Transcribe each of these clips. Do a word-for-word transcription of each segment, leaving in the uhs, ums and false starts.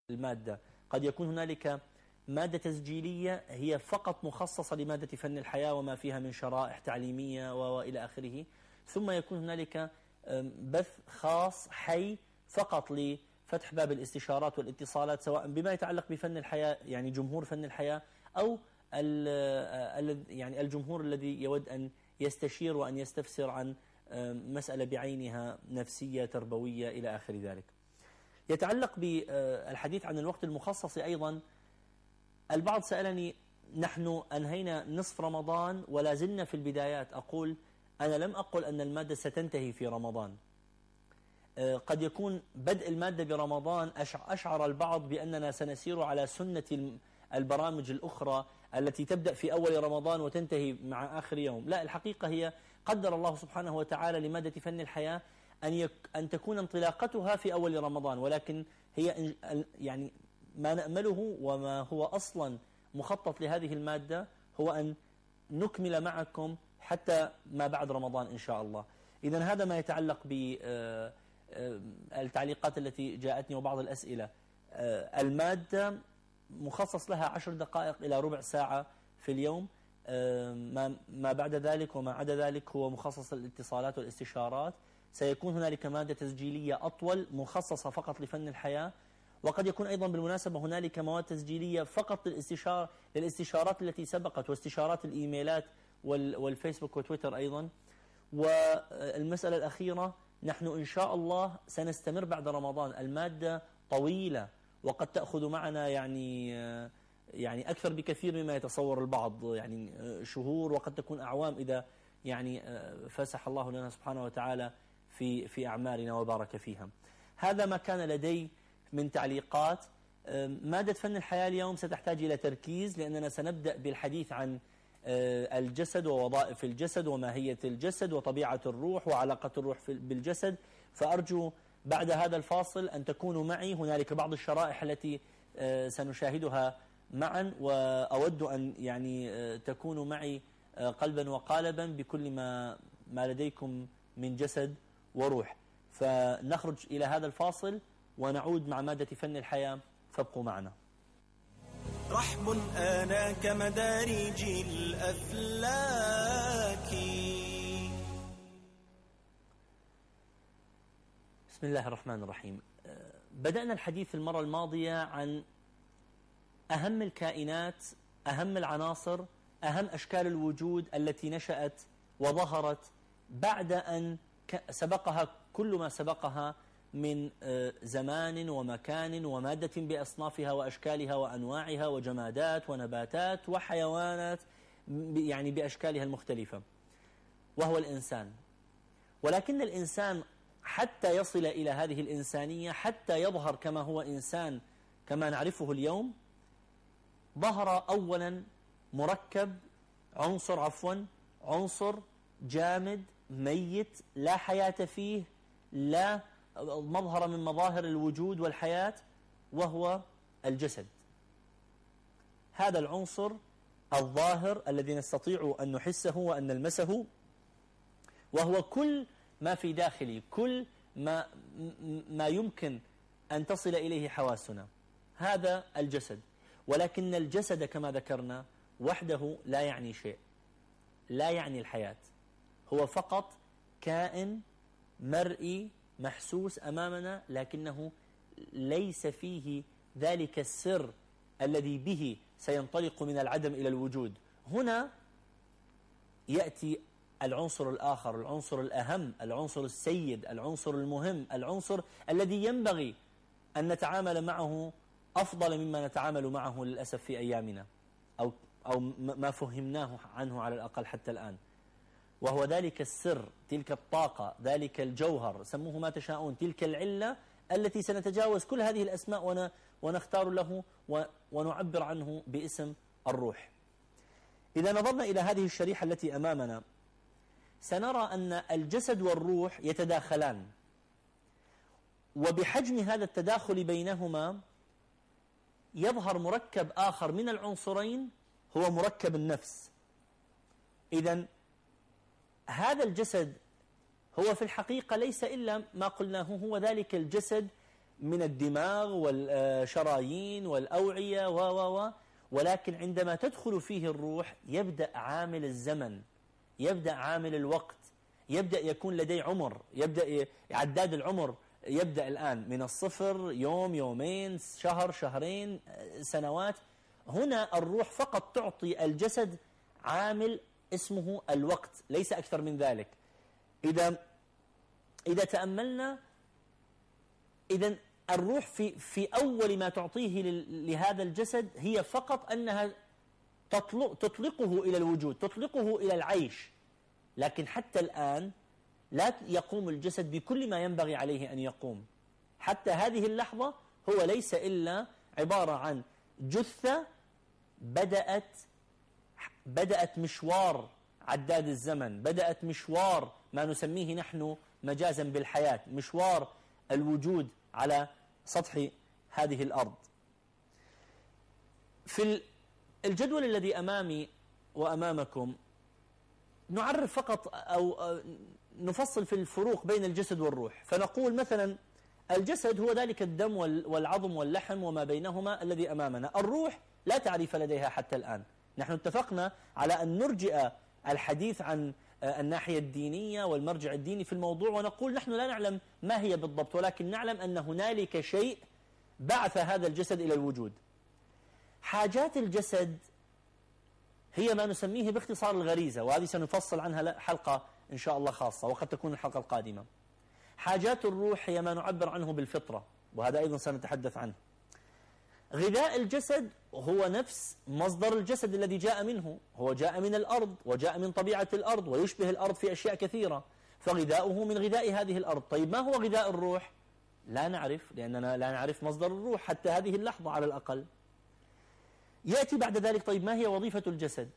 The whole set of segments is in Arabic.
المادة. قد يكون هنالك مادة تسجيلية هي فقط مخصصة لمادة فن الحياة وما فيها من شرائح تعليمية وإلى آخره، ثم يكون هنالك بث خاص حي فقط لفتح باب الاستشارات والاتصالات، سواء بما يتعلق بفن الحياة يعني جمهور فن الحياة، أو يعني الجمهور الذي يود أن يستشير وأن يستفسر عن مسألة بعينها نفسية تربوية إلى آخر ذلك. يتعلق بالحديث عن الوقت المخصص أيضا، البعض سألني: نحن أنهينا نصف رمضان ولا زلنا في البدايات. أقول: أنا لم أقل أن المادة ستنتهي في رمضان. قد يكون بدء المادة برمضان أشعر البعض بأننا سنسير على سنة البرامج الأخرى التي تبدأ في أول رمضان وتنتهي مع آخر يوم. لا، الحقيقة هي قدر الله سبحانه وتعالى لمادة فن الحياة أن يك أن تكون انطلاقتها في أول رمضان، ولكن هي يعني ما نأمله وما هو أصلا مخطط لهذه المادة هو أن نكمل معكم حتى ما بعد رمضان إن شاء الله. إذن هذا ما يتعلق بالتعليقات التي جاءتني وبعض الأسئلة. المادة مخصص لها عشر دقائق إلى ربع ساعة في اليوم، ما بعد ذلك وما عدا ذلك هو مخصص للاتصالات والاستشارات. سيكون هنالك مادة تسجيلية أطول مخصصة فقط لفن الحياة، وقد يكون أيضا بالمناسبة هنالك مواد تسجيلية فقط للاستشار للاستشارات التي سبقت واستشارات الإيميلات والفيسبوك وتويتر أيضا. والمسألة الأخيرة، نحن إن شاء الله سنستمر بعد رمضان. المادة طويلة وقد تأخذ معنا يعني يعني أكثر بكثير مما يتصور البعض، يعني شهور وقد تكون أعوام إذا يعني فسح الله لنا سبحانه وتعالى في في أعمارنا وبارك فيها. هذا ما كان لدي من تعليقات. مادة فن الحياة اليوم ستحتاج إلى تركيز، لأننا سنبدأ بالحديث عن الجسد ووظائف الجسد وماهية الجسد وطبيعة الروح وعلاقة الروح بالجسد. فأرجو بعد هذا الفاصل أن تكونوا معي. هنالك بعض الشرائح التي سنشاهدها معا، وأود أن يعني تكونوا معي قلبا وقالبا بكل ما ما لديكم من جسد وروح. فنخرج إلى هذا الفاصل ونعود مع مادة فن الحياة، فابقوا معنا. رحب أنا كمدارج الأفلاك. بسم الله الرحمن الرحيم. بدأنا الحديث المرة الماضية عن أهم الكائنات، أهم العناصر، أهم أشكال الوجود التي نشأت وظهرت بعد أن سبقها كل ما سبقها من زمان ومكان ومادة بأصنافها وأشكالها وأنواعها وجمادات ونباتات وحيوانات يعني بأشكالها المختلفة، وهو الإنسان. ولكن الإنسان حتى يصل إلى هذه الإنسانية، حتى يظهر كما هو إنسان كما نعرفه اليوم، ظهر أولا مركب عنصر عفوا عنصر جامد ميت لا حياة فيه، لا مظهر من مظاهر الوجود والحياة، وهو الجسد. هذا العنصر الظاهر الذي نستطيع أن نحسه وأن نلمسه، وهو كل ما في داخلي، كل ما ما يمكن أن تصل إليه حواسنا، هذا الجسد. ولكن الجسد كما ذكرنا وحده لا يعني شيء، لا يعني الحياة. هو فقط كائن مرئي محسوس أمامنا، لكنه ليس فيه ذلك السر الذي به سينطلق من العدم إلى الوجود. هنا يأتي العنصر الآخر، العنصر الأهم، العنصر السيد، العنصر المهم، العنصر الذي ينبغي أن نتعامل معه أفضل مما نتعامل معه للأسف في أيامنا، أو أو ما فهمناه عنه على الأقل حتى الآن، وهو ذلك السر، تلك الطاقة، ذلك الجوهر، سموه ما تشاءون، تلك العلة التي سنتجاوز كل هذه الأسماء ونختار له ونعبر عنه باسم الروح. إذا نظرنا إلى هذه الشريحة التي أمامنا، سنرى أن الجسد والروح يتداخلان، وبحجم هذا التداخل بينهما يظهر مركب آخر من العنصرين، هو مركب النفس. إذن هذا الجسد هو في الحقيقة ليس إلا ما قلناه، هو ذلك الجسد من الدماغ والشرايين والأوعية و و و ولكن عندما تدخل فيه الروح يبدأ عامل الزمن، يبدأ عامل الوقت، يبدأ يكون لديه عمر، يبدأ عداد العمر يبدأ الآن من الصفر، يوم، يومين، شهر، شهرين، سنوات. هنا الروح فقط تعطي الجسد عامل اسمه الوقت، ليس أكثر من ذلك. إذا إذا تأملنا، إذا الروح في في أول ما تعطيه لهذا الجسد هي فقط أنها تطلق تطلقه إلى الوجود، تطلقه إلى العيش. لكن حتى الآن لا يقوم الجسد بكل ما ينبغي عليه أن يقوم. حتى هذه اللحظة هو ليس إلا عبارة عن جثة بدأت بدأت مشوار عداد الزمن، بدأت مشوار ما نسميه نحن مجازا بالحياة، مشوار الوجود على سطح هذه الأرض. في الجدول الذي أمامي وأمامكم نعرف فقط أو نفصل في الفروق بين الجسد والروح. فنقول مثلا الجسد هو ذلك الدم والعظم واللحم وما بينهما الذي أمامنا. الروح لا تعريف لديها حتى الآن. نحن اتفقنا على أن نرجئ الحديث عن الناحية الدينية والمرجع الديني في الموضوع، ونقول نحن لا نعلم ما هي بالضبط، ولكن نعلم أن هنالك شيء بعث هذا الجسد إلى الوجود. حاجات الجسد هي ما نسميه باختصار الغريزة، وهذه سنفصل عنها حلقة إن شاء الله خاصة، وقد تكون الحلقة القادمة. حاجات الروح هي ما نعبر عنه بالفطرة، وهذا أيضا سنتحدث عنه. غذاء الجسد هو نفس مصدر الجسد الذي جاء منه، هو جاء من الأرض وجاء من طبيعة الأرض ويشبه الأرض في أشياء كثيرة، فغذاؤه من غذاء هذه الأرض. طيب ما هو غذاء الروح؟ لا نعرف، لأننا لا نعرف مصدر الروح حتى هذه اللحظة على الأقل. يأتي بعد ذلك طيب ما هي وظيفة الجسد؟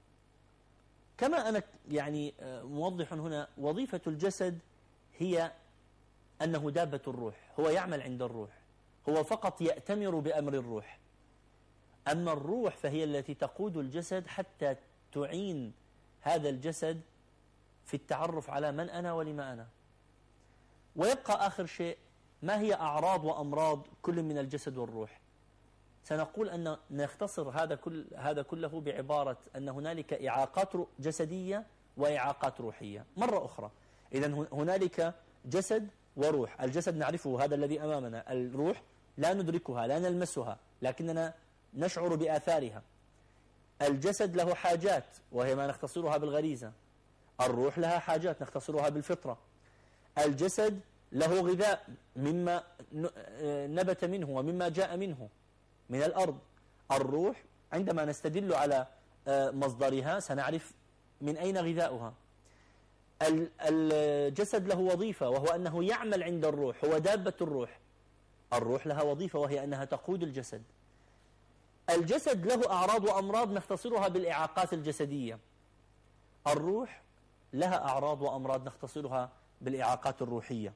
كما أنا يعني موضح هنا، وظيفة الجسد هي أنه دابة الروح، هو يعمل عند الروح، هو فقط يأتمر بأمر الروح. أما الروح فهي التي تقود الجسد حتى تعين هذا الجسد في التعرف على من أنا ولما أنا. ويبقى آخر شيء ما هي أعراض وأمراض كل من الجسد والروح. سنقول أن نختصر هذا كل هذا كله بعبارة أن هنالك إعاقات جسدية وإعاقات روحية. مرة أخرى، إذن هنالك جسد وروح. الجسد نعرفه، هذا الذي أمامنا. الروح لا ندركها، لا نلمسها، لكننا نشعر بآثارها. الجسد له حاجات وهي ما نختصرها بالغريزة. الروح لها حاجات نختصرها بالفطرة. الجسد له غذاء مما نبت منه ومما جاء منه من الأرض. الروح عندما نستدل على مصدرها سنعرف من أين غذاؤها. الجسد له وظيفة وهو أنه يعمل عند الروح، هو دابة الروح. الروح لها وظيفة وهي أنها تقود الجسد. الجسد له أعراض وأمراض نختصرها بالإعاقات الجسدية. الروح لها أعراض وأمراض نختصرها بالإعاقات الروحية.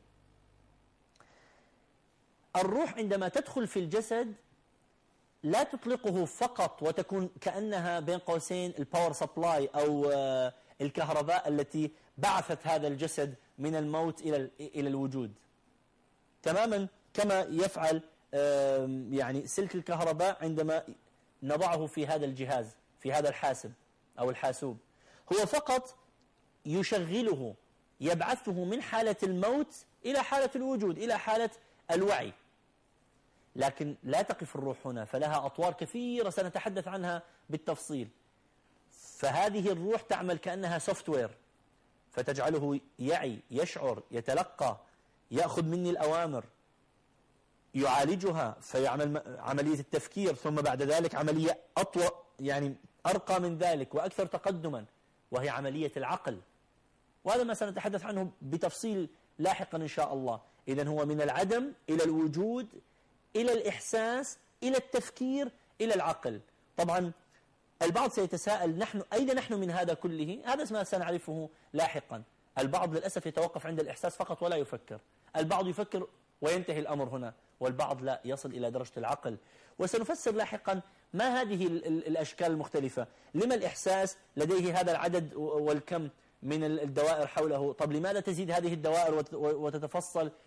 الروح عندما تدخل في الجسد لا تطلقه فقط وتكون كأنها بين قوسين الباور سبلاي أو الكهرباء التي بعثت هذا الجسد من الموت إلى إلى الوجود، تماما كما يفعل يعني سلك الكهرباء عندما نضعه في هذا الجهاز، في هذا الحاسب أو الحاسوب. هو فقط يشغله، يبعثه من حالة الموت إلى حالة الوجود، إلى حالة الوعي. لكن لا تقف الروح هنا، فلها أطوار كثيرة سنتحدث عنها بالتفصيل. فهذه الروح تعمل كأنها سوفت وير، فتجعله يعي، يشعر، يتلقى، يأخذ مني الأوامر، يعالجها فيعمل عملية التفكير، ثم بعد ذلك عملية أطول يعني أرقى من ذلك وأكثر تقدما، وهي عملية العقل. وهذا ما سنتحدث عنه بتفصيل لاحقا إن شاء الله. إذن هو من العدم إلى الوجود، إلى الإحساس، إلى التفكير، إلى العقل. طبعا البعض سيتساءل نحن أين نحن من هذا كله؟ هذا ما سنعرفه لاحقا. البعض للأسف يتوقف عند الإحساس فقط ولا يفكر. البعض يفكر وينتهي الأمر هنا، والبعض لا، يصل إلى درجة العقل. وسنفسر لاحقا ما هذه الأشكال المختلفة. لما الإحساس لديه هذا العدد والكم من الدوائر حوله؟ طب لماذا تزيد هذه الدوائر وتتفصل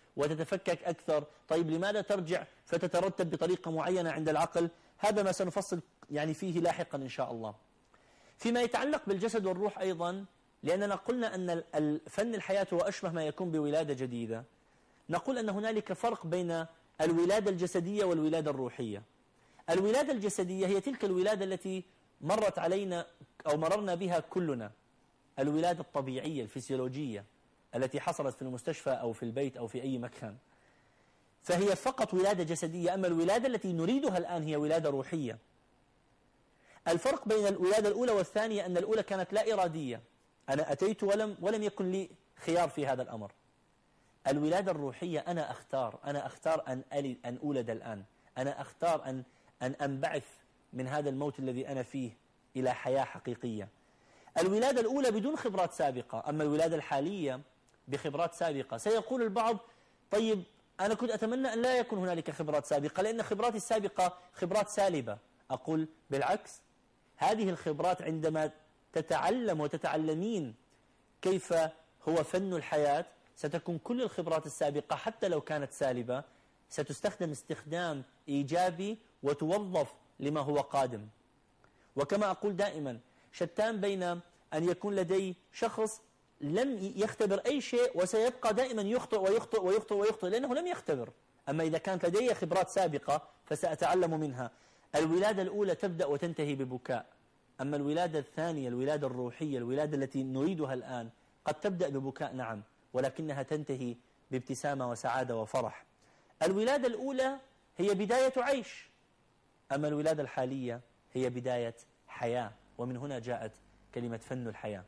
وتتفكك أكثر. طيب لماذا ترجع فتترتب بطريقة معينة عند العقل؟ هذا ما سنفصل يعني فيه لاحقا إن شاء الله. فيما يتعلق بالجسد والروح أيضا، لأننا قلنا أن الفن الحياة هو أشبه ما يكون بولادة جديدة، نقول أن هنالك فرق بين الولادة الجسدية والولادة الروحية. الولادة الجسدية هي تلك الولادة التي مرت علينا أو مررنا بها كلنا، الولادة الطبيعية الفسيولوجية التي حصلت في المستشفى أو في البيت أو في أي مكان، فهي فقط ولادة جسدية. أما الولادة التي نريدها الآن هي ولادة روحية. الفرق بين الولادة الأولى والثانية أن الأولى كانت لا إرادية، أنا أتيت ولم, ولم يكن لي خيار في هذا الأمر. الولادة الروحية أنا أختار، أنا أختار أن ألد أن أولد الآن، أنا أختار أن أن أنبعث من هذا الموت الذي أنا فيه إلى حياة حقيقية. الولادة الأولى بدون خبرات سابقة، أما الولادة الحالية بخبرات سابقة. سيقول البعض طيب أنا كنت أتمنى أن لا يكون هنالك خبرات سابقة لأن خبراتي السابقة خبرات سالبة. أقول بالعكس، هذه الخبرات عندما تتعلم وتتعلمين كيف هو فن الحياة ستكون كل الخبرات السابقة حتى لو كانت سالبة ستستخدم استخدام إيجابي وتوظف لما هو قادم. وكما أقول دائما، شتان بين أن يكون لدي شخص لم يختبر أي شيء وسيبقى دائما يخطئ ويخطئ ويخطئ ويخطئ لأنه لم يختبر، أما إذا كانت لدي خبرات سابقة فسأتعلم منها. الولادة الأولى تبدأ وتنتهي ببكاء، أما الولادة الثانية الولادة الروحية الولادة التي نريدها الآن قد تبدأ ببكاء نعم، ولكنها تنتهي بابتسامة وسعادة وفرح. الولادة الأولى هي بداية عيش، أما الولادة الحالية هي بداية حياة، ومن هنا جاءت كلمة فن الحياة.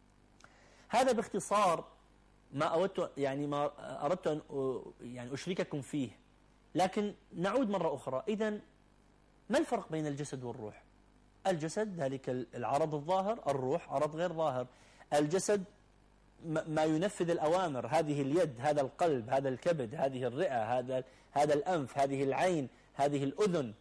هذا باختصار ما أردت يعني ما أردت أن يعني أشرككم فيه. لكن نعود مرة أخرى، إذن ما الفرق بين الجسد والروح؟ الجسد ذلك العرض الظاهر، الروح عرض غير ظاهر. الجسد ما ينفذ الأوامر، هذه اليد، هذا القلب، هذا الكبد، هذه الرئة، هذا هذا الأنف، هذه العين، هذه الأذن.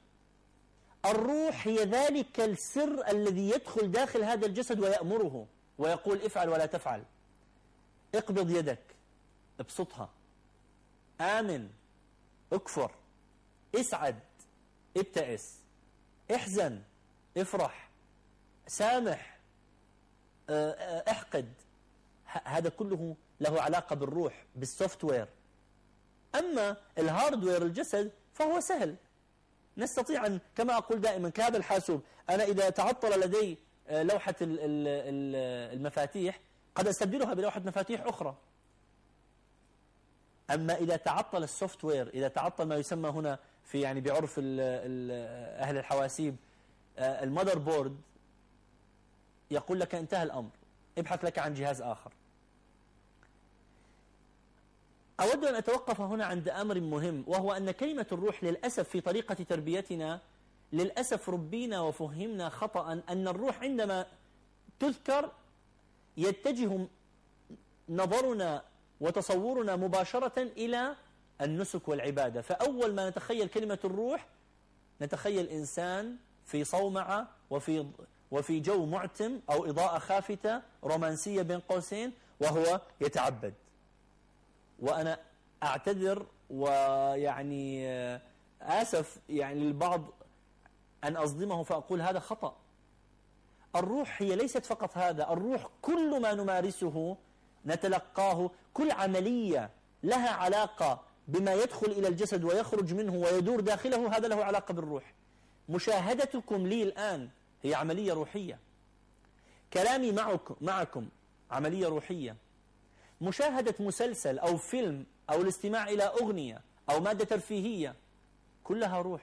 الروح هي ذلك السر الذي يدخل داخل هذا الجسد ويأمره ويقول افعل ولا تفعل، اقبض يدك، ابسطها، آمن، اكفر، اسعد، ابتئس، احزن، افرح، سامح، احقد. هذا كله له علاقة بالروح، بالسوفت وير. أما الهاردوير الجسد فهو سهل، نستطيع أن كما أقول دائما كهذا الحاسوب، أنا إذا تعطل لدي لوحة المفاتيح قد أستبدلها بلوحة مفاتيح أخرى. أما إذا تعطل السوفت وير، إذا تعطل ما يسمى هنا في يعني بعرف ال ال أهل الحواسيب المذر بورد، يقول لك انتهى الأمر، ابحث لك عن جهاز آخر. أود أن أتوقف هنا عند أمر مهم، وهو أن كلمة الروح للأسف في طريقة تربيتنا للأسف ربينا وفهمنا خطأ أن الروح عندما تذكر يتجه نظرنا وتصورنا مباشرة إلى النسك والعبادة. فأول ما نتخيل كلمة الروح نتخيل إنسان في صومعة وفي وفي جو معتم أو إضاءة خافتة رومانسية بين قوسين وهو يتعبد. وأنا أعتذر ويعني آسف يعني للبعض أن أصدمه فأقول هذا خطأ. الروح هي ليست فقط هذا، الروح كل ما نمارسه نتلقاه، كل عملية لها علاقة بما يدخل إلى الجسد ويخرج منه ويدور داخله، هذا له علاقة بالروح. مشاهدتكم لي الآن هي عملية روحية، كلامي معكم معكم عملية روحية، مشاهدة مسلسل أو فيلم أو الاستماع إلى أغنية أو مادة ترفيهية كلها روح.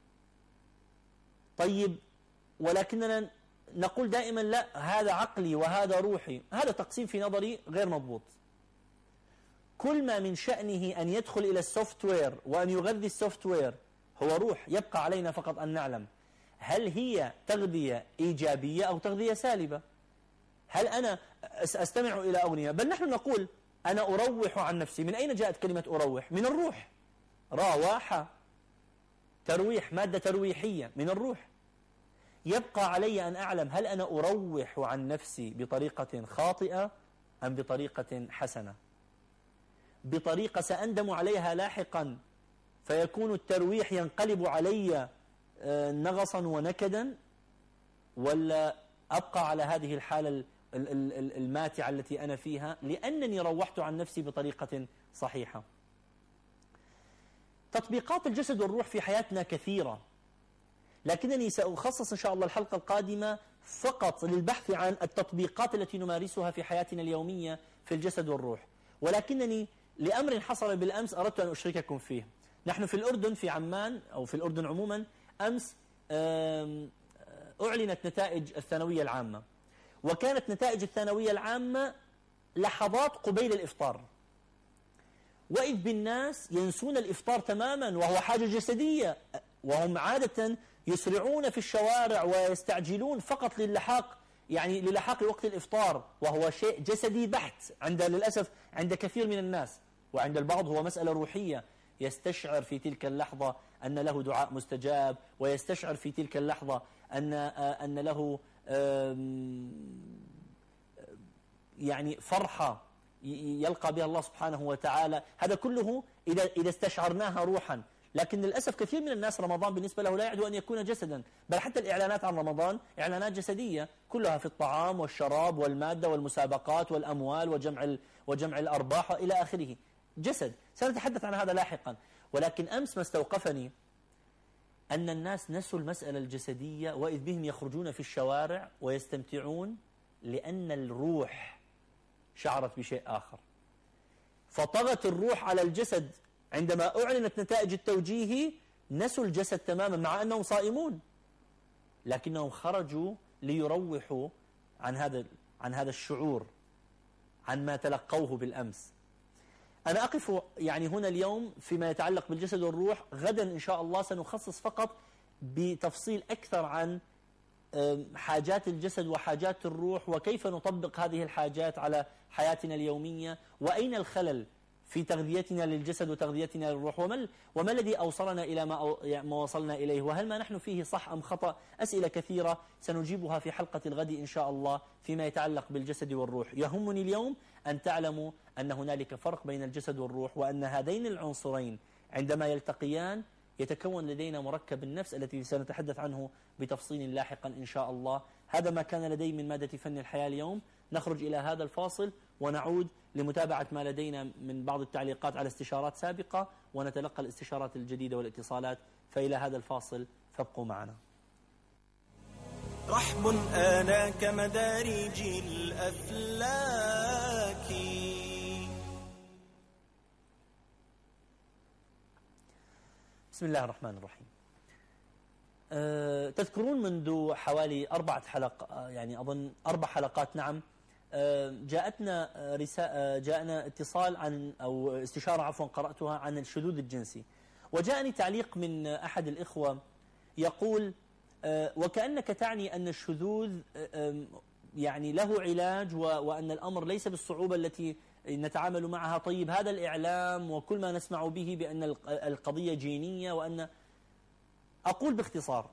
طيب ولكننا نقول دائما لا هذا عقلي وهذا روحي، هذا تقسيم في نظري غير مضبوط. كل ما من شأنه أن يدخل إلى السوفت وير وأن يغذي السوفت وير هو روح. يبقى علينا فقط أن نعلم هل هي تغذية إيجابية أو تغذية سالبة. هل أنا أستمع إلى أغنية؟ بل نحن نقول أنا أروح عن نفسي. من أين جاءت كلمة أروح؟ من الروح، رواحة، ترويح، مادة ترويحية من الروح. يبقى علي أن أعلم هل أنا أروح عن نفسي بطريقة خاطئة أم بطريقة حسنة. بطريقة سأندم عليها لاحقا فيكون الترويح ينقلب علي نغصا ونكدا، ولا أبقى على هذه الحالة الماتعة التي أنا فيها لأنني روحت عن نفسي بطريقة صحيحة؟ تطبيقات الجسد والروح في حياتنا كثيرة، لكنني سأخصص إن شاء الله الحلقة القادمة فقط للبحث عن التطبيقات التي نمارسها في حياتنا اليومية في الجسد والروح. ولكنني لأمر حصل بالأمس أردت أن أشارككم فيه. نحن في الأردن، في عمان أو في الأردن عموما، أمس أعلنت نتائج الثانوية العامة، وكانت نتائج الثانوية العامة لحظات قبيل الإفطار، وإذ بالناس ينسون الإفطار تماما وهو حاجة جسدية، وهم عادة يسرعون في الشوارع ويستعجلون فقط للحاق يعني للحاق وقت الإفطار، وهو شيء جسدي بحت عند للأسف عند كثير من الناس، وعند البعض هو مسألة روحية، يستشعر في تلك اللحظة أن له دعاء مستجاب، ويستشعر في تلك اللحظة أن أن له يعني فرحة يلقى بها الله سبحانه وتعالى. هذا كله إذا إذا استشعرناها روحا. لكن للأسف كثير من الناس رمضان بالنسبة له لا يعد أن يكون جسدا، بل حتى الإعلانات عن رمضان إعلانات جسدية كلها في الطعام والشراب والمادة والمسابقات والأموال وجمع وجمع الأرباح وإلى آخره. جسد، سنتحدث عن هذا لاحقا. ولكن أمس ما استوقفني أن الناس نسوا المسألة الجسدية، وإذ بهم يخرجون في الشوارع ويستمتعون لأن الروح شعرت بشيء آخر، فطغت الروح على الجسد. عندما أعلنت نتائج التوجيهي نسوا الجسد تماما مع أنهم صائمون، لكنهم خرجوا ليروحوا عن هذا عن هذا الشعور، عن ما تلقوه بالأمس. أنا أقف يعني هنا اليوم فيما يتعلق بالجسد والروح. غدا إن شاء الله سنخصص فقط بتفصيل أكثر عن حاجات الجسد وحاجات الروح، وكيف نطبق هذه الحاجات على حياتنا اليومية، وأين الخلل في تغذيتنا للجسد وتغذيتنا للروح، وما وما الذي أوصلنا إلى ما, ما وصلنا إليه، وهل ما نحن فيه صح أم خطأ. أسئلة كثيرة سنجيبها في حلقة الغد إن شاء الله فيما يتعلق بالجسد والروح. يهمني اليوم أن تعلموا أن هنالك فرق بين الجسد والروح، وأن هذين العنصرين عندما يلتقيان يتكون لدينا مركب النفس التي سنتحدث عنه بتفصيل لاحقا إن شاء الله. هذا ما كان لدي من مادة فن الحياة اليوم. نخرج إلى هذا الفاصل ونعود لمتابعة ما لدينا من بعض التعليقات على استشارات سابقة، ونتلقى الاستشارات الجديدة والاتصالات. فإلى هذا الفاصل فابقوا معنا. رحب آناك مدارج الأفلاك. بسم الله الرحمن الرحيم. أه تذكرون منذ حوالي أربعة حلقات، يعني أظن أربع حلقات، نعم، أه جاءتنا رسالة جاءنا اتصال عن أو استشارة عفوا قرأتها عن الشذوذ الجنسي، وجاءني تعليق من أحد الإخوة يقول أه وكأنك تعني أن الشذوذ أه يعني له علاج، وأن الأمر ليس بالصعوبة التي نتعامل معها. طيب هذا الإعلام وكل ما نسمع به بأن القضية جينية، وأن أقول باختصار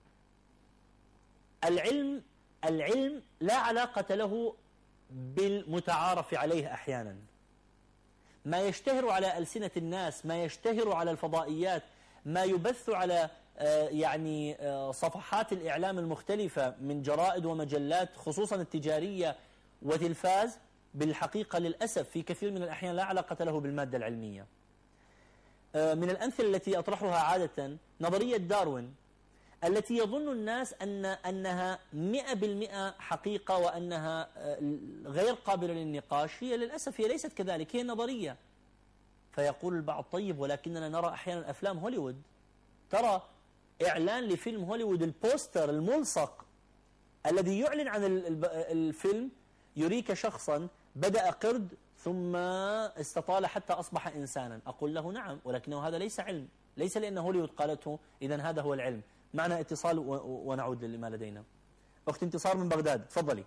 العلم العلم لا علاقة له بالمتعارف عليه. أحيانا ما يشتهر على ألسنة الناس، ما يشتهر على الفضائيات، ما يبث على يعني صفحات الإعلام المختلفة من جرائد ومجلات خصوصا التجارية وتلفاز، بالحقيقة للأسف في كثير من الأحيان لا علاقة له بالمادة العلمية. من الأمثلة التي أطرحها عادة نظرية داروين التي يظن الناس أن أنها مئة بالمئة حقيقة وأنها غير قابلة للنقاش. هي للأسف هي ليست كذلك، هي نظرية. فيقول البعض طيب ولكننا نرى أحيانا أفلام هوليوود، ترى إعلان لفيلم هوليوود البوستر الملصق الذي يعلن عن الفيلم يريك شخصا بدأ قرد ثم استطال حتى أصبح إنسانا. أقول له نعم، ولكنه هذا ليس علم، ليس لأن هوليوود قالته إذن هذا هو العلم. معنا اتصال ونعود لما لدينا. أخت انتصار من بغداد، تفضلي.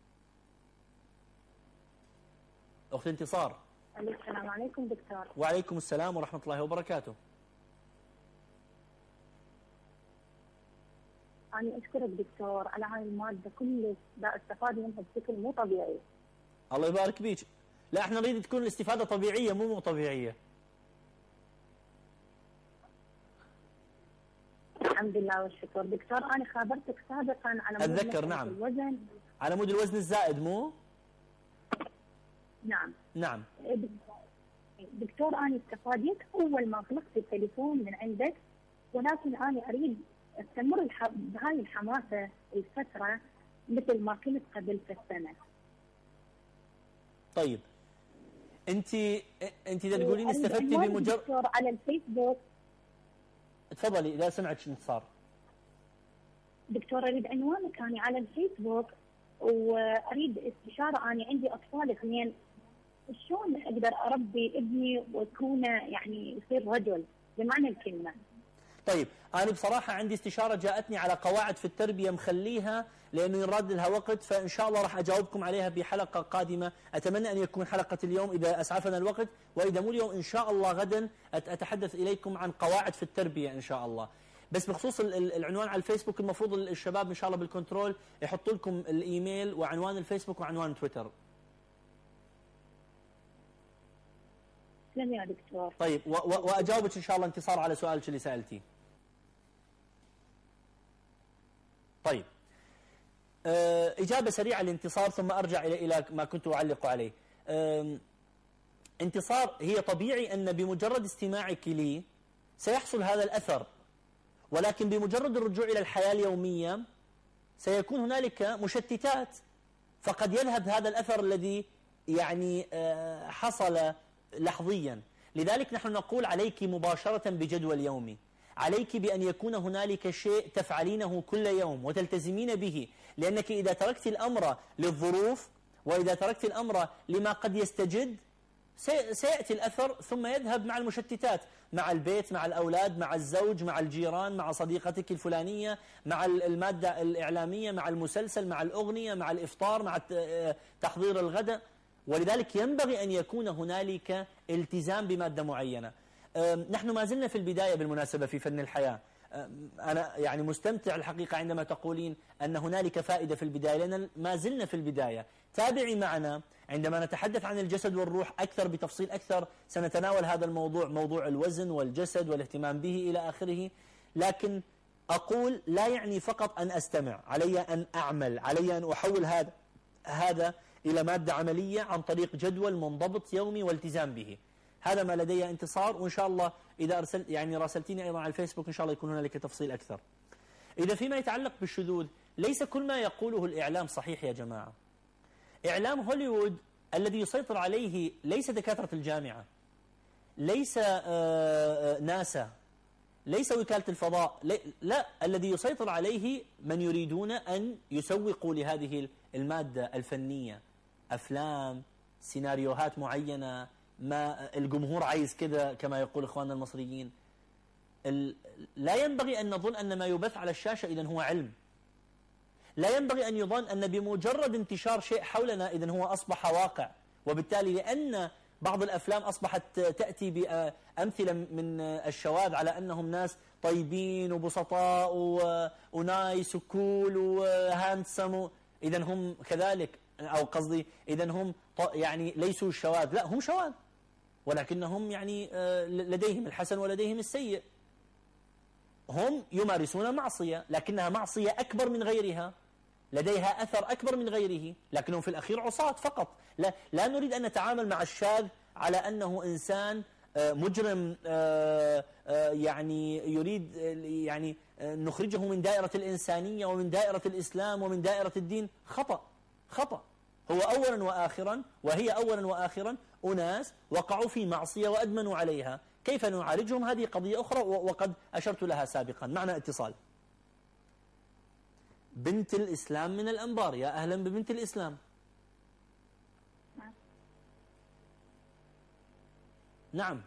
أخت انتصار. السلام عليكم دكتور. وعليكم السلام ورحمة الله وبركاته. أنا أشكرك دكتور على هاي المادة كلش دا استفاد منها بشكل مو طبيعي. الله يبارك بيك. لا احنا نريد تكون الاستفادة طبيعية مو مو طبيعية. الحمد لله والشكر. دكتور أنا خابرتك سابقا على مود أتذكر نعم. الوزن. على مود الوزن الزائد مو؟ نعم. نعم. دكتور أنا استفادت أول ما طلقت التليفون من عندك، ولكن أنا أريد استمر الح... بهاي الحماسة الفترة مثل ما كنت قبل في السنة. طيب انت انت اذا تقولين استفدتي بمجرد دكتور على الفيسبوك. تفضلي اذا سمعت شو صار. دكتور اريد عنوانك أنا على الفيسبوك، واريد استشارة. أنا عندي أطفال اثنين، شلون اقدر اربي ابني ويكون يعني يصير رجل بمعنى الكلمة؟ طيب أنا بصراحة عندي استشارة جاءتني على قواعد في التربية مخليها لأنه يراد لها وقت، فإن شاء الله راح أجاوبكم عليها بحلقة قادمة. أتمنى أن يكون حلقة اليوم إذا أسعفنا الوقت، وإذا مو اليوم إن شاء الله غدا أتحدث إليكم عن قواعد في التربية إن شاء الله. بس بخصوص العنوان على الفيسبوك المفروض الشباب إن شاء الله بالكنترول يحطوا لكم الإيميل وعنوان الفيسبوك وعنوان تويتر. تسلم يا دكتور. طيب وأجاوبك إن شاء الله انتصار على سؤالك اللي سألتيه. طيب أه إجابة سريعة لانتصار ثم أرجع إلى إلى ما كنت أعلق عليه. أه انتصار، هي طبيعي أن بمجرد استماعك لي سيحصل هذا الأثر، ولكن بمجرد الرجوع إلى الحياة اليومية سيكون هنالك مشتتات، فقد يذهب هذا الأثر الذي يعني أه حصل لحظيا. لذلك نحن نقول عليك مباشرة بجدول يومي، عليك بأن يكون هنالك شيء تفعلينه كل يوم وتلتزمين به، لأنك إذا تركت الأمر للظروف وإذا تركت الأمر لما قد يستجد سيأتي الأثر ثم يذهب مع المشتتات، مع البيت، مع الأولاد، مع الزوج، مع الجيران، مع صديقتك الفلانية، مع المادة الإعلامية، مع المسلسل، مع الأغنية، مع الإفطار، مع تحضير الغداء. ولذلك ينبغي أن يكون هنالك التزام بمادة معينة. نحن ما زلنا في البداية بالمناسبة في فن الحياة. أنا يعني مستمتع الحقيقة عندما تقولين أن هنالك فائدة في البداية، لأن ما زلنا في البداية. تابعي معنا عندما نتحدث عن الجسد والروح أكثر بتفصيل أكثر، سنتناول هذا الموضوع، موضوع الوزن والجسد والاهتمام به إلى آخره. لكن أقول لا يعني فقط أن أستمع، علي أن أعمل، علي أن أحول هذا هذا إلى مادة عملية عن طريق جدول منضبط يومي والتزام به. هذا ما لدي انتصار، وإن شاء الله إذا أرسلت يعني راسلتيني أيضا على الفيسبوك إن شاء الله يكون هنالك تفصيل أكثر. إذا فيما يتعلق بالشذوذ، ليس كل ما يقوله الإعلام صحيح يا جماعة. إعلام هوليوود الذي يسيطر عليه ليس دكاترة الجامعة، ليس ناسا، ليس وكالة الفضاء، لا، الذي يسيطر عليه من يريدون أن يسوقوا لهذه المادة الفنية، أفلام، سيناريوهات معينة، ما الجمهور عايز كذا كما يقول إخواننا المصريين. لا ينبغي أن نظن أن ما يبث على الشاشة إذن هو علم. لا ينبغي أن يظن أن بمجرد انتشار شيء حولنا إذن هو أصبح واقع. وبالتالي لأن بعض الأفلام أصبحت تأتي بأمثلة من الشواذ على أنهم ناس طيبين وبسطاء ونايس وكول وهاندسم، إذن هم كذلك، أو قصدي إذن هم يعني ليسوا الشواذ، لا هم شواذ، ولكنهم يعني لديهم الحسن ولديهم السيء. هم يمارسون معصية لكنها معصية أكبر من غيرها، لديها أثر أكبر من غيره، لكنهم في الأخير عصاة فقط. لا, لا نريد أن نتعامل مع الشاذ على أنه إنسان مجرم يعني يريد يعني نخرجه من دائرة الإنسانية ومن دائرة الإسلام ومن دائرة الدين. خطأ خطأ. هو أولا وآخرا وهي أولا وآخرا أناس وقعوا في معصية وأدمنوا عليها. كيف نعالجهم؟ هذه قضية أخرى وقد أشرت لها سابقا. معنا اتصال. بنت الإسلام من الأنبار، يا أهلا ببنت الإسلام. نعم.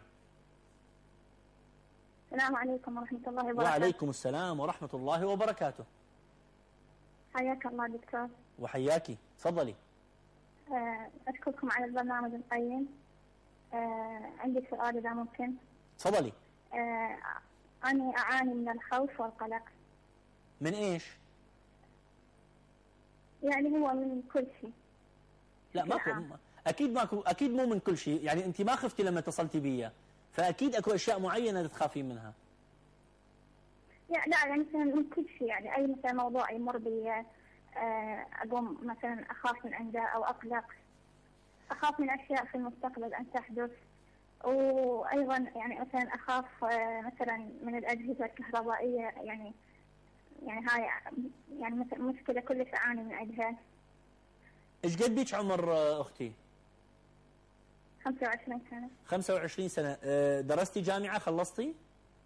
السلام عليكم ورحمة الله وبركاته. وعليكم السلام ورحمة الله وبركاته. حياك الله دكتور. وحياكي، تفضلي. أشكركم على البرنامج القيم. عندي سؤال إذا ممكن. تفضلي. أنا أعاني من الخوف والقلق. من إيش؟ يعني هو من كل شيء. لا ماكو اكيد ماكو، اكيد مو من كل شيء، يعني انت ما خفتي لما اتصلتي بي، فاكيد اكو اشياء معينه تخافين منها. لا لا يعني مثلا من كل شيء، يعني اي مثلا موضوع يمر بي اقوم مثلا اخاف من عنده او اقلق، اخاف من اشياء في المستقبل ان تحدث. وايضا يعني مثلا اخاف مثلا من الاجهزه الكهربائيه، يعني يعني هاي يعني مثلا مشكله كلش اعاني من عندها. ايش قد بيك عمر اختي؟ خمسة وعشرين سنه. خمسة وعشرين سنه. درستي جامعه خلصتي؟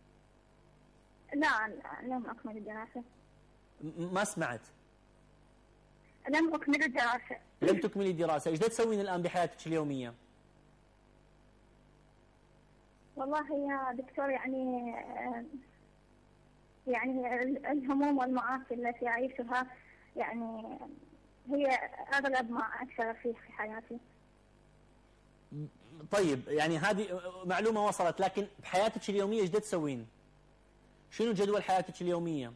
لا لم اكمل الدراسه. ما سمعت. لم اكمل الدراسه. لم تكملي الدراسه، ايش تسوين الان بحياتك اليوميه؟ والله يا دكتور يعني يعني الهموم والمعاصي التي اعيشها يعني هي اغلب ما اشتغل فيه في حياتي. طيب يعني هذه معلومه وصلت، لكن بحياتك اليوميه ايش تسوين؟ شنو جدول حياتك اليوميه؟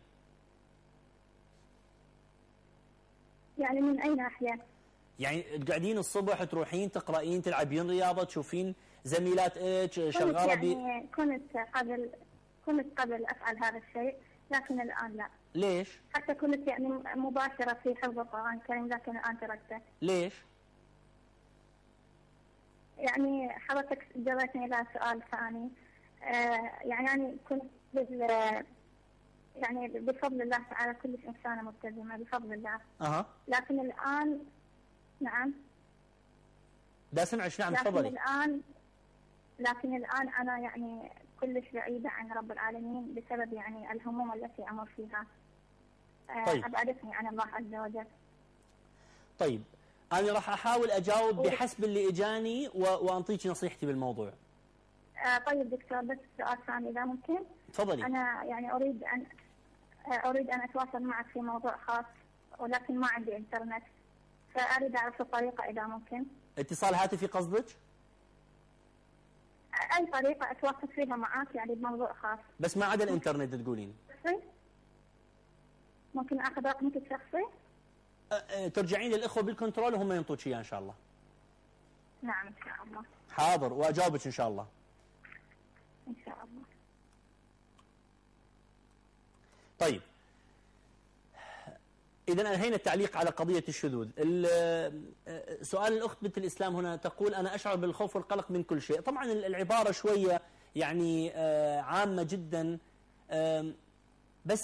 يعني من اي ناحيه؟ يعني قاعدين الصبح تروحين تقرأين تلعبين رياضه، تشوفين زميلات ايش شغاله ب يعني كنت قبل كنت قبل افعل هذا الشيء، لكن الان لا. ليش؟ حتى كنت يعني مباشره في حفظ القران الكريم، لكن الان تركته. ليش؟ يعني حضرتك جريتني الى سؤال ثاني. آه يعني يعني كنت يعني بفضل الله تعالى كلش انسانه ملتزمه بفضل الله. اها. لكن الان نعم. دا سمعش. نعم لكن تفضلي. الان لكن الان انا يعني كلش بعيده عن رب العالمين بسبب يعني الهموم التي امر فيها. آه طيب. ابعدتني عن الله عز وجل. طيب انا راح احاول اجاوب بحسب اللي اجاني و... وانطيك نصيحتي بالموضوع. آه طيب دكتور، بس سؤال ثاني اذا ممكن. تفضلي. انا يعني اريد ان اريد ان اتواصل معك في موضوع خاص، ولكن ما عندي انترنت، فاريد اعرف الطريقه اذا ممكن. اتصال هاتفي قصدك؟ اي طريقه اتواصل فيها معك يعني بموضوع خاص. بس ما عدا الانترنت تقولين؟ ممكن اخذ رقمك الشخصي؟ ترجعين للاخوه بالكنترول وهم ينطوك اياه ان شاء الله. نعم ان شاء الله. حاضر، واجاوبك ان شاء الله. ان شاء الله. طيب إذا أنهينا التعليق على قضية الشذوذ. سؤال الأخت بنت الإسلام هنا تقول أنا أشعر بالخوف والقلق من كل شيء. طبعا العبارة شوية يعني عامة جدا، بس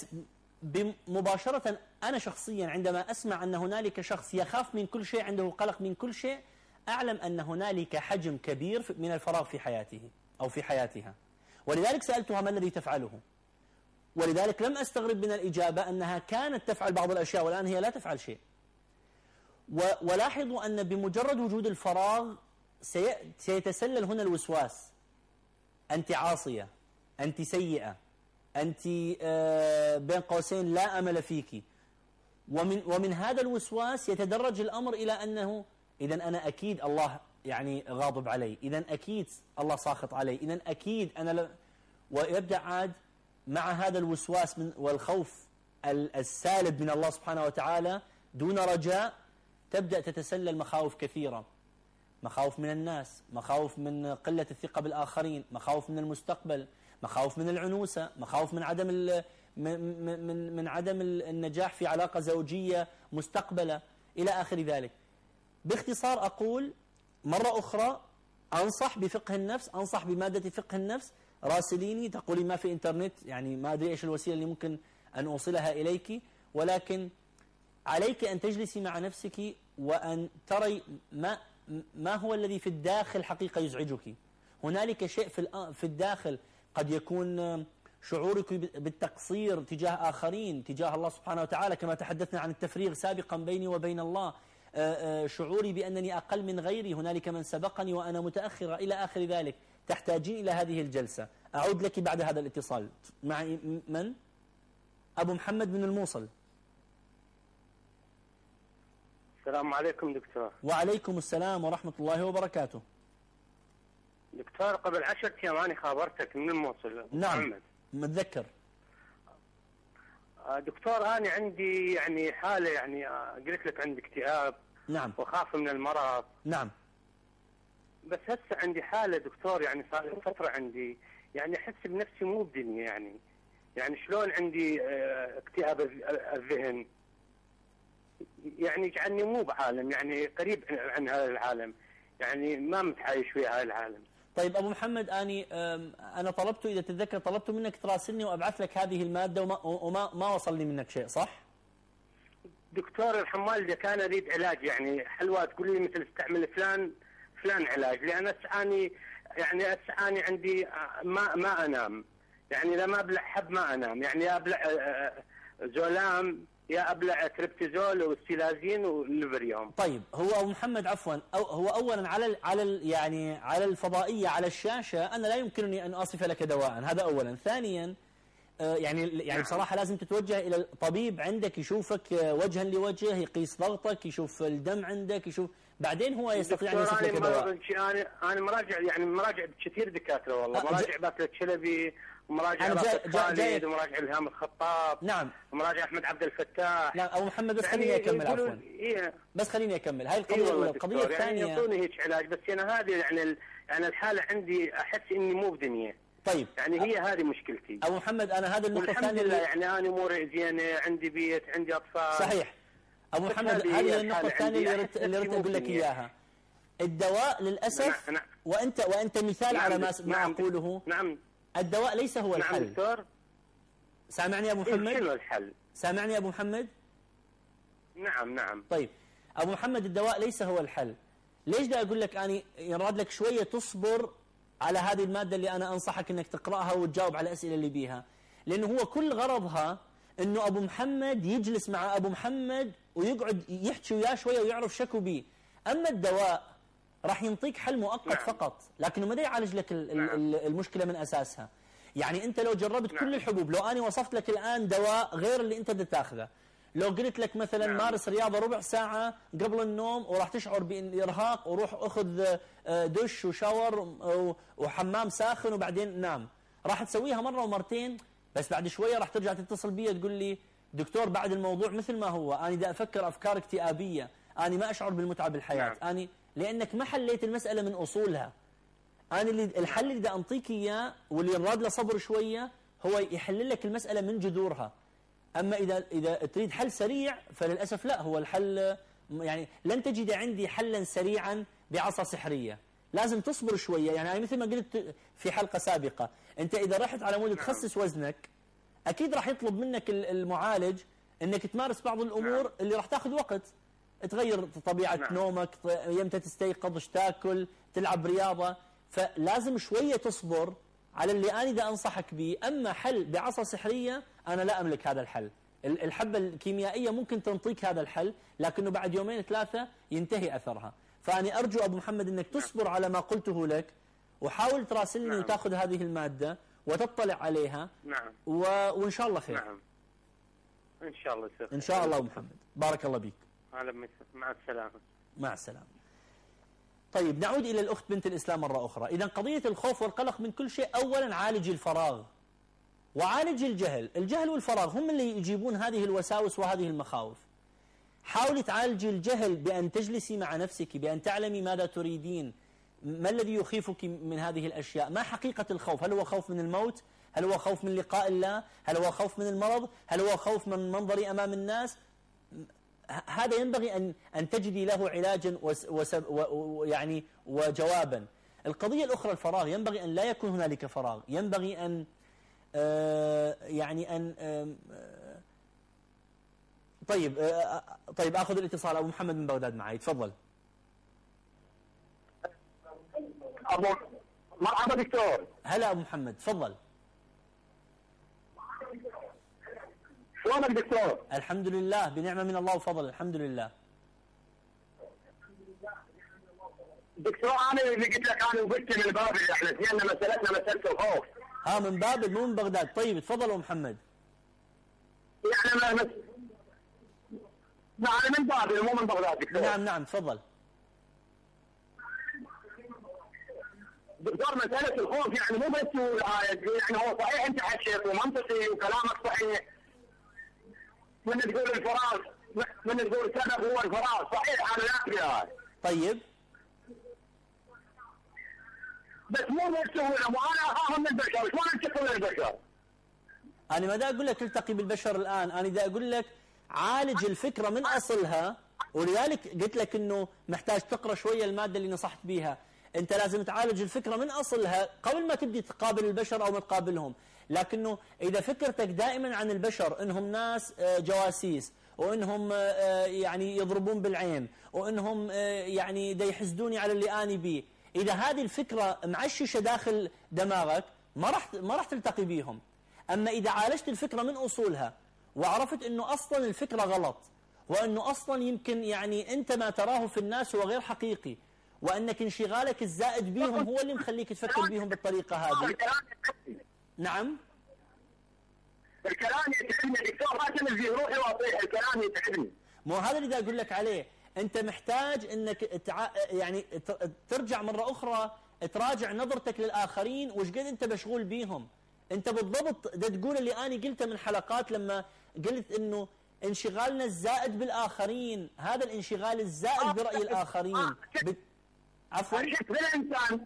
مباشرة أنا شخصيا عندما أسمع أن هنالك شخص يخاف من كل شيء، عنده قلق من كل شيء، أعلم أن هنالك حجم كبير من الفراغ في حياته أو في حياتها، ولذلك سألتها ما الذي تفعله، ولذلك لم أستغرب من الإجابة أنها كانت تفعل بعض الأشياء والآن هي لا تفعل شيء. ولاحظوا أن بمجرد وجود الفراغ سيتسلل هنا الوسواس، أنت عاصية، أنت سيئة، أنت بين قوسين لا أمل فيك، ومن, ومن هذا الوسواس يتدرج الأمر إلى أنه إذا أنا أكيد الله يعني غاضب علي، إذا أكيد الله ساخط علي، إذا أكيد أنا ل... ويبدأ عاد مع هذا الوسواس من والخوف السالب من الله سبحانه وتعالى دون رجاء تبدأ تتسلل مخاوف كثيرة، مخاوف من الناس، مخاوف من قلة الثقة بالآخرين، مخاوف من المستقبل، مخاوف من العنوسة، مخاوف من عدم ال من من من عدم النجاح في علاقة زوجية مستقبلة إلى آخر ذلك. باختصار أقول مرة أخرى أنصح بفقه النفس، أنصح بمادة فقه النفس. راسليني تقولي ما في إنترنت، يعني ما أدري إيش الوسيلة اللي ممكن أن أوصلها إليك، ولكن عليك أن تجلسي مع نفسك وأن تري ما ما هو الذي في الداخل حقيقة يزعجك. هنالك شيء في في الداخل قد يكون شعورك بالتقصير تجاه آخرين، تجاه الله سبحانه وتعالى، كما تحدثنا عن التفريغ سابقا بيني وبين الله، شعوري بأنني أقل من غيري، هنالك من سبقني وأنا متأخرة إلى آخر ذلك. تحتاجين إلى هذه الجلسة. أعود لك بعد هذا الاتصال. معي من؟ أبو محمد من الموصل. السلام عليكم دكتور. وعليكم السلام ورحمة الله وبركاته. دكتور قبل عشرة أيام أنا خابرتك من الموصل. نعم محمد. متذكر. دكتور أنا عندي يعني حالة، يعني قلت لك عندي اكتئاب. نعم. وخاف من المرض. نعم. بس هسه عندي حاله دكتور، يعني صار لي فتره عندي يعني احس بنفسي مو بدنيا، يعني يعني شلون عندي اه اكتئاب الذهن، يعني يجعلني مو بعالم، يعني قريب عن هذا العالم، يعني ما متعايش ويا هذا العالم. طيب ابو محمد، اني انا طلبت، اذا تتذكر طلبت منك تراسلني وابعث لك هذه الماده وما وما ما وصلني منك شيء، صح؟ دكتور الحمال اذا كان اريد علاج، يعني حلوه تقول لي مثل استعمل فلان فلان علاج، لان اسعاني يعني اسعاني عندي ما ما انام، يعني اذا ما ابلع حب ما انام، يعني يا ابلع زولام يا ابلع تريبتيزول والسيلازين والليفريوم. طيب هو ابو محمد عفوا، أو هو اولا على ال على ال يعني على الفضائيه على الشاشه انا لا يمكنني ان اصف لك دواء، هذا اولا. ثانيا يعني يعني بصراحه لازم تتوجه الى الطبيب عندك يشوفك وجها لوجه، يقيس ضغطك، يشوف الدم عندك، يشوف بعدين هو يستطيع ان يصف لك دواء. انا انا مراجع يعني مراجع كثير دكاتره والله، مراجع باكر الشلبي ومراجع راشد خالد ومراجع الهام الخطاب، نعم ومراجع احمد عبد الفتاح. لا ابو محمد بس خليني يعني اكمل عفوا. إيه بس خليني اكمل هاي القضيه إيه الاولى. القضيه الثانيه يعني يعطوني هيك علاج، بس انا هذه يعني يعني الحاله عندي احس اني مو بدنيا. طيب يعني هي هذه مشكلتي ابو محمد. انا هذه النقطه الثانيه الحمد لله، يعني انا اموري زينه، عندي بيت، عندي اطفال. صحيح ابو محمد، هذه النقطه الثانيه اللي ردت اللي ردت اقول لك اياها. الدواء للاسف نعم. وانت وانت مثال نعم. على ما ما نعم. اقوله. نعم الدواء ليس هو الحل. نعم دكتور. سامعني يا ابو محمد؟ شنو الحل؟ سامعني يا ابو محمد؟ نعم نعم. طيب ابو محمد، الدواء ليس هو الحل. ليش دا اقول لك اني يراد لك شويه تصبر على هذه الماده اللي انا انصحك انك تقراها وتجاوب على الاسئله اللي بيها، لانه هو كل غرضها انه ابو محمد يجلس مع ابو محمد ويقعد يحكي وياه شويه ويعرف شكو بيه. اما الدواء راح ينطيك حل مؤقت. نعم. فقط، لكنه ما يعالج لك نعم. المشكله من اساسها. يعني انت لو جربت نعم. كل الحبوب، لو اني وصفت لك الان دواء غير اللي انت بدك تاخذه، لو قلت لك مثلا نعم. مارس رياضه ربع ساعه قبل النوم وراح تشعر بارهاق، وروح اخذ دش وشاور وحمام ساخن وبعدين نام، راح تسويها مره ومرتين، بس بعد شويه راح ترجع تتصل بي تقول لي دكتور بعد الموضوع مثل ما هو، انا دا افكر افكار اكتئابيه، انا ما اشعر بالمتعه بالحياه. نعم. انا لانك ما حليت المساله من اصولها. انا اللي الحل اللي بدي اعطيك اياه واللي يراد له صبر شويه هو يحل لك المساله من جذورها. اما اذا اذا تريد حل سريع فللاسف لا، هو الحل يعني لن تجد عندي حلا سريعا بعصا سحريه، لازم تصبر شويه. يعني انا مثل ما قلت في حلقه سابقه، انت اذا رحت على مود تخسس وزنك اكيد راح يطلب منك المعالج انك تمارس بعض الامور اللي راح تاخذ وقت، تغير طبيعه نعم. نومك، يمتى تستيقظ، ايش تاكل، تلعب رياضه، فلازم شويه تصبر على اللي انا اذا انصحك به. اما حل بعصا سحريه انا لا املك هذا الحل. الحبه الكيميائيه ممكن تنطيك هذا الحل، لكنه بعد يومين ثلاثه ينتهي اثرها. فاني ارجو ابو محمد انك تصبر على ما قلته لك، وحاول تراسلني نعم. وتاخذ هذه الماده وتطلع عليها. نعم. و... وان شاء الله خير. نعم ان شاء الله يصير ان شاء الله ابو محمد. بارك الله بك. مع السلامه. مع السلامه. طيب نعود إلى الأخت بنت الإسلام مرة أخرى. إذا قضية الخوف والقلق من كل شيء، أولا عالج الفراغ وعالج الجهل. الجهل والفراغ هم اللي يجيبون هذه الوساوس وهذه المخاوف. حاولي تعالجي الجهل بأن تجلسي مع نفسك، بأن تعلمي ماذا تريدين، ما الذي يخيفك من هذه الأشياء، ما حقيقة الخوف، هل هو خوف من الموت، هل هو خوف من لقاء الله، هل هو خوف من المرض، هل هو خوف من منظري أمام الناس. هذا ينبغي أن أن تجدي له علاجا ويعني وجوابا. القضية الأخرى الفراغ، ينبغي أن لا يكون هنالك فراغ، ينبغي أن آه يعني أن آه طيب آه طيب آخذ الاتصال. أبو محمد من بغداد معي، تفضل. أبو مرحبا دكتور. هلا أبو محمد، تفضل. شلونك دكتور؟ الحمد لله بنعمة من الله وفضل، الحمد لله. دكتور انا اللي قلت لك انا وقلت من بابل، احنا اثنين مسألتنا مسألة الخوف. ها من بابل مو من بغداد. طيب تفضل ابو محمد. يعني ما مس... نعم من بابل مو من بغداد دكتور. نعم نعم تفضل. دكتور مسألة الخوف يعني مو بس يعني هو صحيح انت حكيت ومنطقي وكلامك صحيح. من تقول الفراغ، من تقول السبب هو الفراغ، صحيح انا لا. طيب بس مو بتسوي لهم، وانا اخاف من البشر، شلون التقي من البشر؟ انا ما دا اقول لك التقي بالبشر الان، انا دا اقول لك عالج الفكره من اصلها، ولذلك قلت لك انه محتاج تقرا شويه الماده اللي نصحت بيها. انت لازم تعالج الفكره من اصلها قبل ما تبدي تقابل البشر او ما تقابلهم. لكنه اذا فكرتك دائما عن البشر انهم ناس جواسيس، وانهم يعني يضربون بالعين، وانهم يعني دا يحسدوني على اللي اني بيه، اذا هذه الفكره معششه داخل دماغك ما راح ما راح تلتقي بيهم. اما اذا عالجت الفكره من اصولها وعرفت انه اصلا الفكره غلط، وانه اصلا يمكن يعني انت ما تراه في الناس هو غير حقيقي، وانك انشغالك الزائد بيهم هو اللي مخليك تفكر بيهم بالطريقه هذه. نعم. الكلام يتعبني دكتور، ما تنزل روحي واطيح، الكلام يتعبني. مو هذا اللي دا اقول لك عليه، انت محتاج انك تع... يعني ترجع مره اخرى تراجع نظرتك للاخرين وش قد انت مشغول بيهم. انت بالضبط دا تقول اللي انا قلته من حلقات لما قلت انه انشغالنا الزائد بالاخرين، هذا الانشغال الزائد براي الاخرين ب... عفوا خشيت بالانسان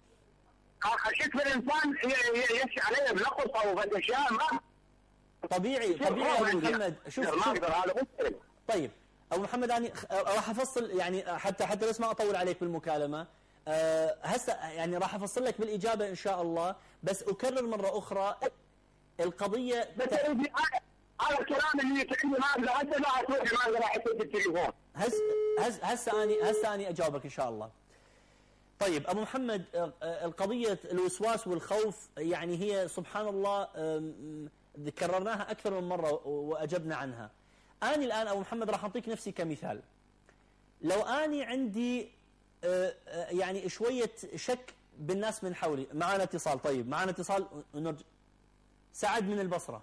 خشيت بالانسان يمشي عليه بنقص او باشياء ما طبيعي طبيعي ابو محمد. شوف شوف طيب ابو محمد، انا راح افصل يعني حتى حتى بس ما اطول عليك بالمكالمه. أه هسه يعني راح افصل لك بالاجابه ان شاء الله، بس اكرر مره اخرى القضيه. بس هذا الكلام اللي يتعبني ما اقدر حتى ما اروح ما اقدر احط التليفون. هسه هسه هسه اني هسه اني اجاوبك ان شاء الله. طيب ابو محمد، القضيه الوسواس والخوف يعني هي سبحان الله كررناها اكثر من مره واجبنا عنها. اني الان ابو محمد راح اعطيك نفسي كمثال. لو اني عندي يعني شويه شك بالناس من حولي، معنا اتصال. طيب معنا اتصال ونرجع. سعد من البصره.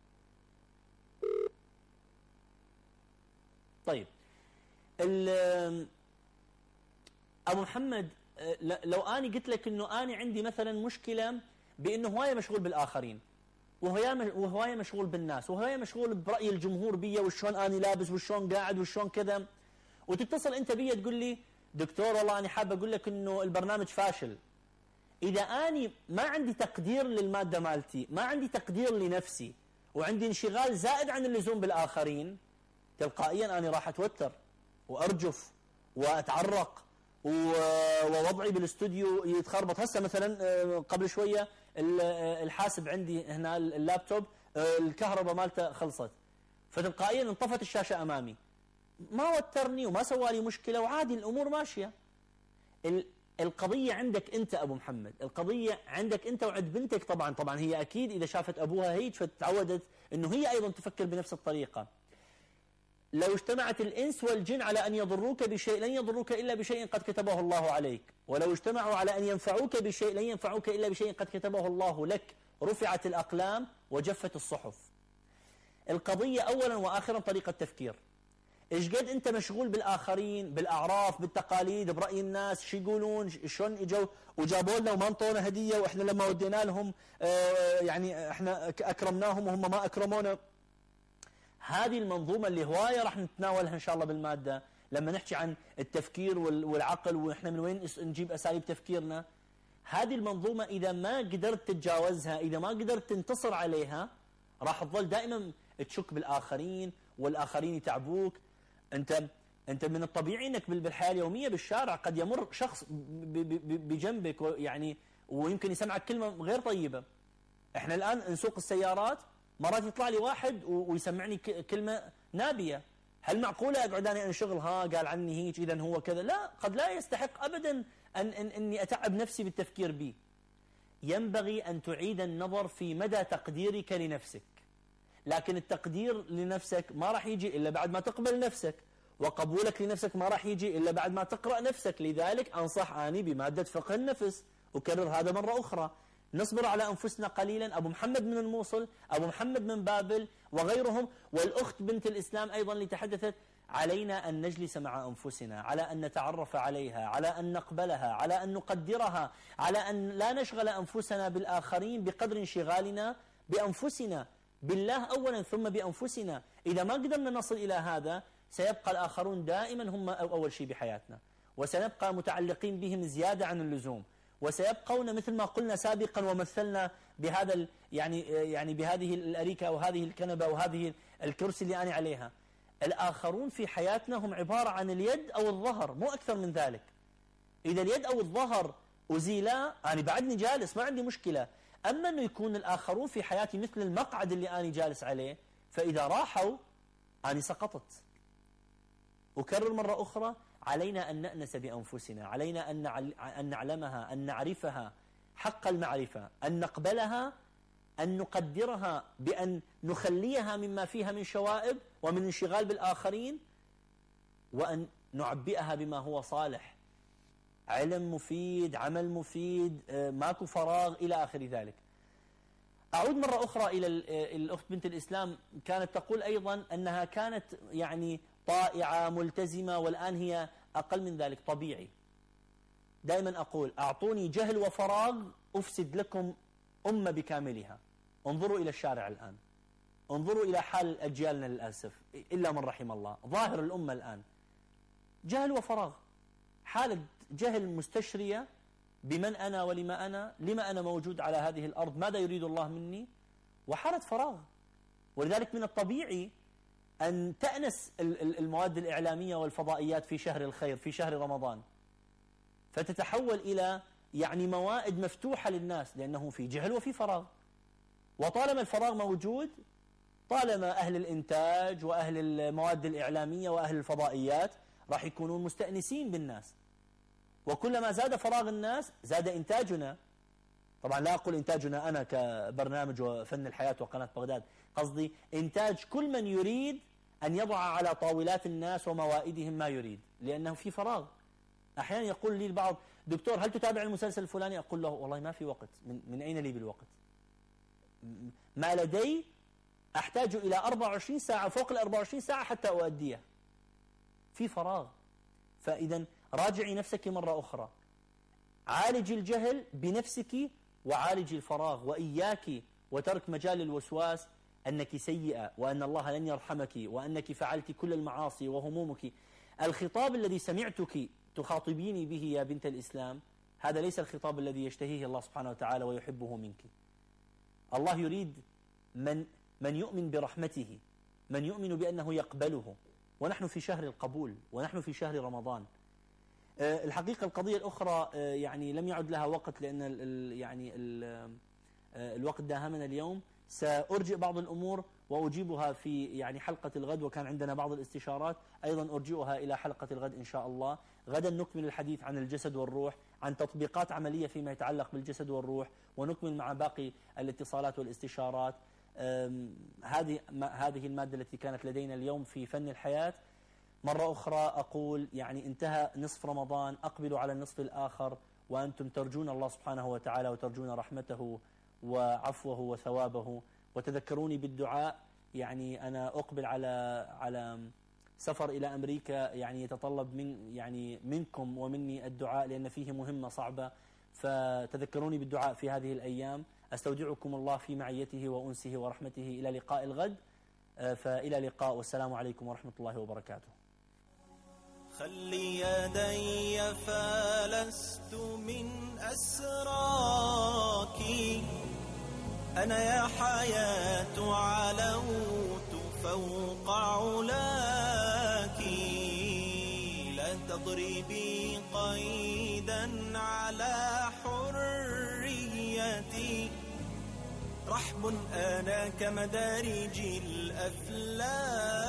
طيب ابو محمد، لو اني قلت لك انه اني عندي مثلا مشكله بانه هوايه مشغول بالاخرين، وهوايه وهوايه مشغول بالناس، وهوايه مشغول براي الجمهور بيا، وشلون اني لابس، وشلون قاعد، وشلون كذا، وتتصل انت بيا تقول لي دكتور والله انا حاب اقول لك انه البرنامج فاشل. اذا اني ما عندي تقدير للماده مالتي، ما عندي تقدير لنفسي، وعندي انشغال زائد عن اللزوم بالاخرين، تلقائيا انا راح اتوتر وارجف واتعرق ووضعي بالاستوديو يتخربط. هسه مثلا قبل شويه الحاسب عندي هنا اللابتوب الكهرباء مالته خلصت، فتلقائيا انطفت الشاشه امامي، ما وترني وما سوالي مشكله وعادي الامور ماشيه. القضيه عندك انت ابو محمد، القضيه عندك انت وعند بنتك. طبعا طبعا هي اكيد اذا شافت ابوها هيك فتعودت انه هي ايضا تفكر بنفس الطريقه. لو اجتمعت الإنس والجن على أن يضروك بشيء لن يضروك إلا بشيء قد كتبه الله عليك، ولو اجتمعوا على أن ينفعوك بشيء لن ينفعوك إلا بشيء قد كتبه الله لك. رفعت الأقلام وجفت الصحف. القضية أولا وآخرا طريقة تفكير. إيش قد أنت مشغول بالآخرين، بالأعراف، بالتقاليد، برأي الناس، شو يقولون، شلون إجوا وجابوا لنا وما انطونا هدية، وإحنا لما ودينا لهم آه يعني إحنا أكرمناهم وهم ما أكرمونا. هذه المنظومة اللي هواية راح نتناولها إن شاء الله بالمادة لما نحكي عن التفكير والعقل، وإحنا من وين نجيب أساليب تفكيرنا. هذه المنظومة إذا ما قدرت تتجاوزها، إذا ما قدرت تنتصر عليها، راح تظل دائما تشك بالآخرين، والآخرين يتعبوك. أنت أنت من الطبيعي أنك بالحياة اليومية بالشارع قد يمر شخص بجنبك يعني ويمكن يسمعك كلمة غير طيبة. إحنا الآن نسوق السيارات مرات يطلع لي واحد ويسمعني كلمة نابية، هل معقولة أقعد أنا أنشغل ها قال عني هيك إذا هو كذا؟ لا، قد لا يستحق أبدا أن, أن أني أتعب نفسي بالتفكير به. ينبغي أن تعيد النظر في مدى تقديرك لنفسك، لكن التقدير لنفسك ما راح يجي إلا بعد ما تقبل نفسك، وقبولك لنفسك ما راح يجي إلا بعد ما تقرأ نفسك. لذلك أنصح أني بمادة فقه النفس، أكرر هذا مرة أخرى. نصبر على أنفسنا قليلا. أبو محمد من الموصل، أبو محمد من بابل وغيرهم، والأخت بنت الإسلام أيضا اللي تحدثت، علينا أن نجلس مع أنفسنا، على أن نتعرف عليها، على أن نقبلها، على أن نقدرها، على أن لا نشغل أنفسنا بالآخرين بقدر انشغالنا بأنفسنا، بالله أولا ثم بأنفسنا. إذا ما قدرنا نصل إلى هذا سيبقى الآخرون دائما هم أول شيء بحياتنا، وسنبقى متعلقين بهم زيادة عن اللزوم، وسيبقون مثل ما قلنا سابقا ومثلنا بهذا يعني يعني بهذه الأريكة أو هذه الكنبة أو هذه الكرسي اللي أنا عليها. الآخرون في حياتنا هم عبارة عن اليد أو الظهر، مو أكثر من ذلك. إذا اليد أو الظهر أزيلا أنا بعدني جالس ما عندي مشكلة، أما أنه يكون الآخرون في حياتي مثل المقعد اللي أنا جالس عليه، فإذا راحوا أنا سقطت. أكرر مرة أخرى، علينا أن نأنس بأنفسنا، علينا أن نعلمها، أن نعرفها حق المعرفة، أن نقبلها، أن نقدرها بأن نخليها مما فيها من شوائب ومن انشغال بالآخرين، وأن نعبئها بما هو صالح، علم مفيد، عمل مفيد، ماكو فراغ إلى آخر ذلك. أعود مرة أخرى إلى الأخت بنت الإسلام، كانت تقول أيضا أنها كانت يعني طائعة ملتزمة والآن هي أقل من ذلك طبيعي. دائما أقول أعطوني جهل وفراغ أفسد لكم أمة بكاملها. انظروا إلى الشارع الآن، انظروا إلى حال أجيالنا للأسف إلا من رحم الله. ظاهر الأمة الآن جهل وفراغ، حالة جهل مستشرية بمن أنا ولما أنا، لما أنا موجود على هذه الأرض، ماذا يريد الله مني، وحالة فراغ. ولذلك من الطبيعي أن تأنس المواد الإعلامية والفضائيات في شهر الخير، في شهر رمضان، فتتحول إلى يعني موائد مفتوحة للناس، لأنه في جهل وفي فراغ. وطالما الفراغ موجود، طالما أهل الإنتاج وأهل المواد الإعلامية وأهل الفضائيات راح يكونون مستأنسين بالناس. وكلما زاد فراغ الناس زاد إنتاجنا. طبعا لا أقول إنتاجنا أنا كبرنامج وفن الحياة وقناة بغداد، قصدي إنتاج كل من يريد أن يضع على طاولات الناس وموائدهم ما يريد، لأنه في فراغ. أحيانا يقول لي البعض: دكتور هل تتابع المسلسل الفلاني؟ أقول له والله ما في وقت. من, من أين لي بالوقت؟ ما لدي أحتاج إلى أربعة وعشرين ساعة، فوق ال أربعة وعشرين ساعة حتى أؤديه. في فراغ. فإذا راجعي نفسك مرة أخرى، عالجي الجهل بنفسك وعالجي الفراغ، وإياك وترك مجال الوسواس أنك سيئة وأن الله لن يرحمك وأنك فعلت كل المعاصي وهمومك. الخطاب الذي سمعتك تخاطبيني به يا بنت الإسلام هذا ليس الخطاب الذي يشتهيه الله سبحانه وتعالى ويحبه منك. الله يريد من من يؤمن برحمته، من يؤمن بأنه يقبله، ونحن في شهر القبول، ونحن في شهر رمضان. الحقيقة القضية الأخرى يعني لم يعد لها وقت، لأن ال يعني ال الوقت داهمنا اليوم. سأرجئ بعض الأمور وأجيبها في يعني حلقة الغد، وكان عندنا بعض الاستشارات أيضا أرجئها إلى حلقة الغد إن شاء الله. غدا نكمل الحديث عن الجسد والروح، عن تطبيقات عملية فيما يتعلق بالجسد والروح، ونكمل مع باقي الاتصالات والاستشارات. هذه هذه المادة التي كانت لدينا اليوم في فن الحياة. مرة أخرى أقول يعني انتهى نصف رمضان، أقبلوا على النصف الآخر وأنتم ترجون الله سبحانه وتعالى وترجون رحمته وعفوه وثوابه. وتذكروني بالدعاء، يعني أنا أقبل على على سفر إلى أمريكا، يعني يتطلب من يعني منكم ومني الدعاء، لأن فيه مهمة صعبة. فتذكروني بالدعاء في هذه الأيام. أستودعكم الله في معيته وأنسه ورحمته إلى لقاء الغد. فإلى لقاء، والسلام عليكم ورحمة الله وبركاته. خلي يدي فلست من أسراك، أنا يا حياة علوت فوق علاك. لا تضربي قيدا على حريتي، رحب أنا كمدارج الأفلاك.